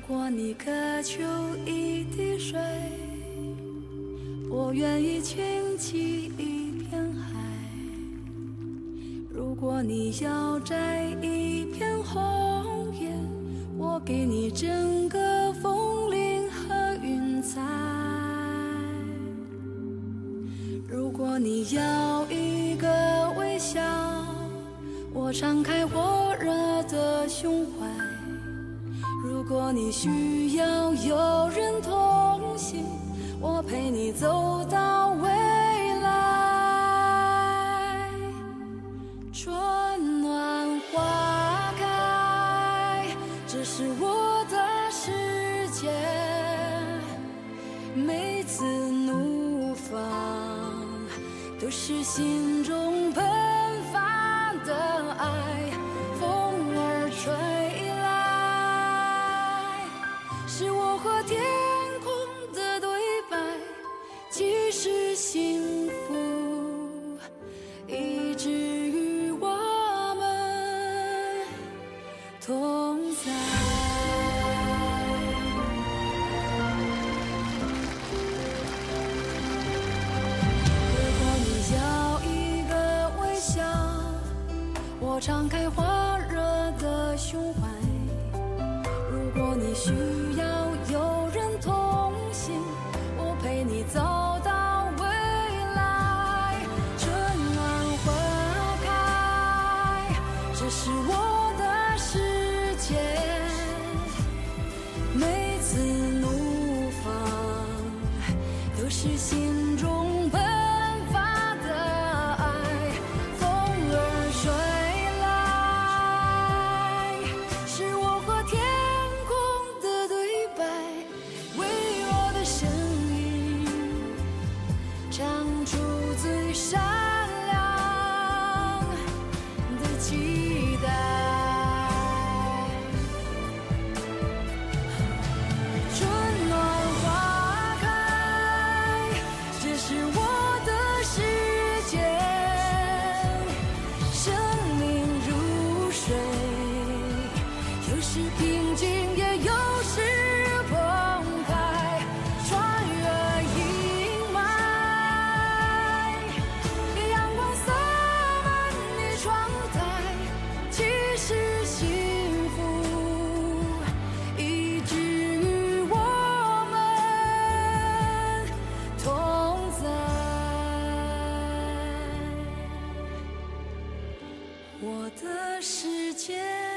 果你渴求一滴水，我愿意倾起一片海；如果你要摘一片红叶，我给你整个枫林和云彩；如果你要一个微笑，我敞开火热的胸怀；如果你需要有人同行，我陪你走到未来。春暖花开，这是我的世界，每次怒放都是心中喷发的爱，风儿吹来，是我和天空的对白，即使幸福一直与我们同在。如果你要一个微笑，我敞开火热的胸怀；如果你需要有人同行，我陪你走到未来。春暖花开，这是我的世界，每次怒放都是心中喷发的爱，风儿吹来，是我和天空的对白，微弱的声音唱出最善良的期待。春暖花开，这是我的世界，生命如水，有时平静也有时澎湃，穿越阴霾，阳光洒满你窗台，其实幸福一直与我们同在。我的世界